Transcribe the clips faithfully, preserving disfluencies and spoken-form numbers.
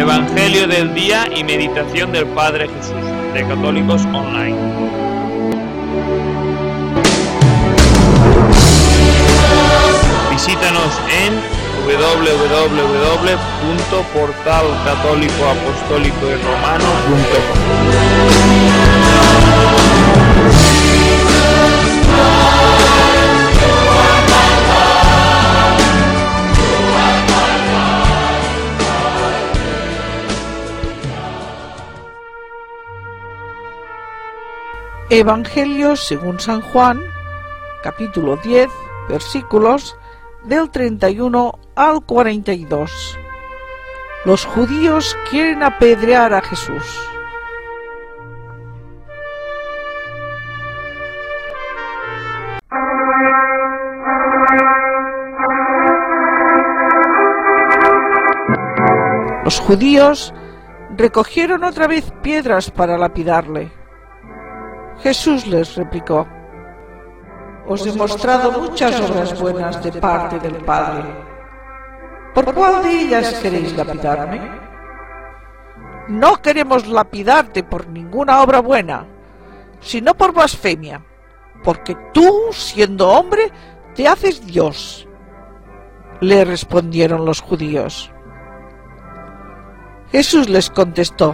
Evangelio del día y meditación del Padre Jesús, de Católicos Online. Visítanos en doble u doble u doble u punto portal católico apostólico y romano punto com. Evangelio según San Juan, capítulo diez, versículos del treinta y uno al cuarenta y dos. Los judíos quieren apedrear a Jesús. Los judíos recogieron otra vez piedras para lapidarle. Jesús les replicó: Os he mostrado muchas obras buenas de parte del Padre. ¿Por cuál de ellas queréis lapidarme? No queremos lapidarte por ninguna obra buena, sino por blasfemia, porque tú, siendo hombre, te haces Dios. Le respondieron los judíos. Jesús les contestó: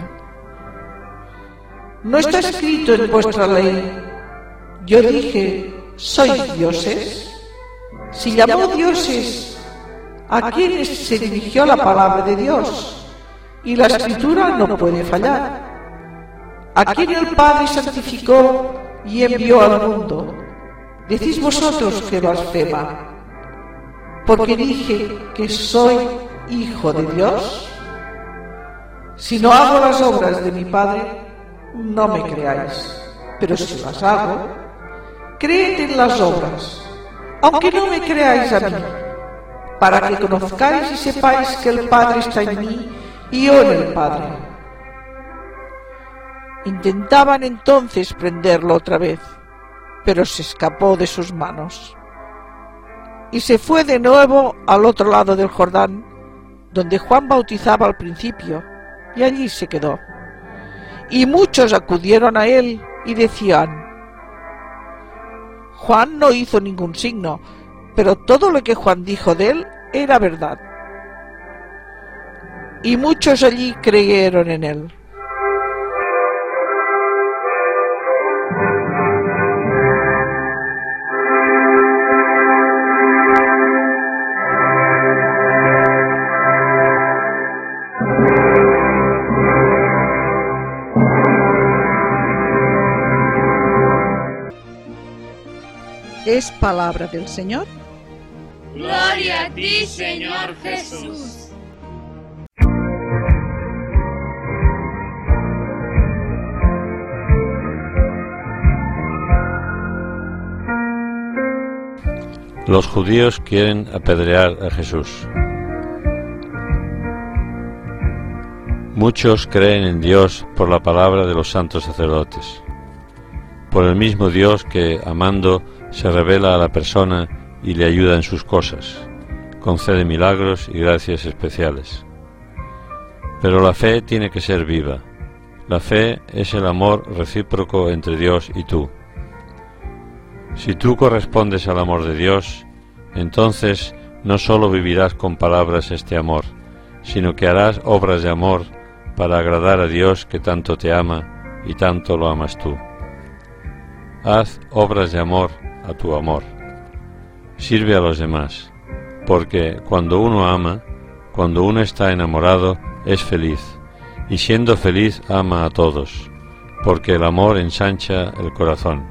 ¿No está escrito en vuestra ley? Yo dije: ¿sois dioses? Si llamó dioses a quienes se dirigió la palabra de Dios, y la Escritura no puede fallar. A quien el Padre santificó y envió al mundo, decís vosotros que blasfema, porque dije que soy hijo de Dios. Si no hago las obras de mi Padre, no me creáis, pero si las hago, creed en las obras, aunque no me creáis a mí, para que conozcáis y sepáis que el Padre está en mí y yo en el Padre. Intentaban entonces prenderlo otra vez, pero se escapó de sus manos. Y se fue de nuevo al otro lado del Jordán, donde Juan bautizaba al principio, y allí se quedó. Y muchos acudieron a él y decían: Juan no hizo ningún signo, pero todo lo que Juan dijo de él era verdad. Y muchos allí creyeron en él. Es palabra del Señor. Gloria a ti, Señor Jesús. Los judíos quieren apedrear a Jesús. Muchos creen en Dios por la palabra de los santos sacerdotes, por el mismo Dios que, amando, se revela a la persona y le ayuda en sus cosas, concede milagros y gracias especiales. Pero la fe tiene que ser viva. La fe es el amor recíproco entre Dios y tú. Si tú correspondes al amor de Dios, entonces no solo vivirás con palabras este amor, sino que harás obras de amor para agradar a Dios que tanto te ama y tanto lo amas tú. Haz obras de amor a tu amor. Sirve a los demás, porque cuando uno ama, cuando uno está enamorado, es feliz, y siendo feliz ama a todos, porque el amor ensancha el corazón.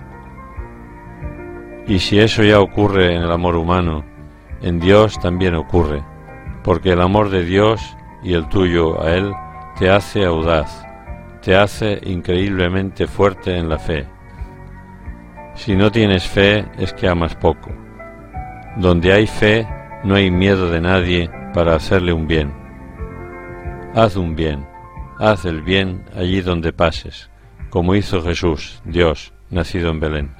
Y si eso ya ocurre en el amor humano, en Dios también ocurre, porque el amor de Dios y el tuyo a Él te hace audaz, te hace increíblemente fuerte en la fe. Si no tienes fe es que amas poco. Donde hay fe no hay miedo de nadie para hacerle un bien. Haz un bien, haz el bien allí donde pases, como hizo Jesús, Dios, nacido en Belén.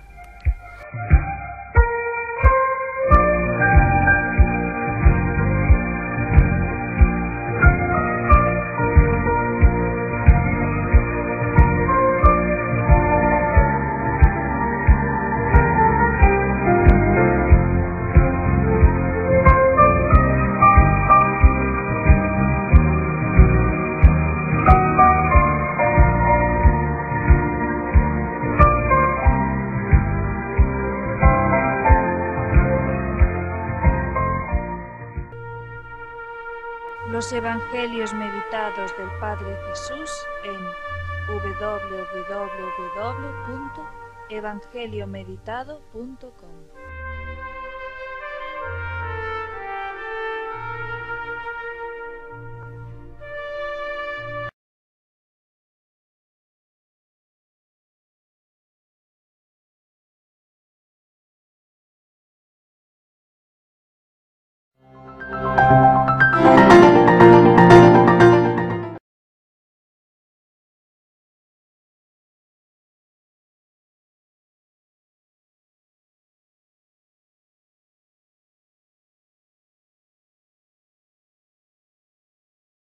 Los Evangelios meditados del Padre Jesús en doble u doble u doble u punto evangeliomeditado punto com.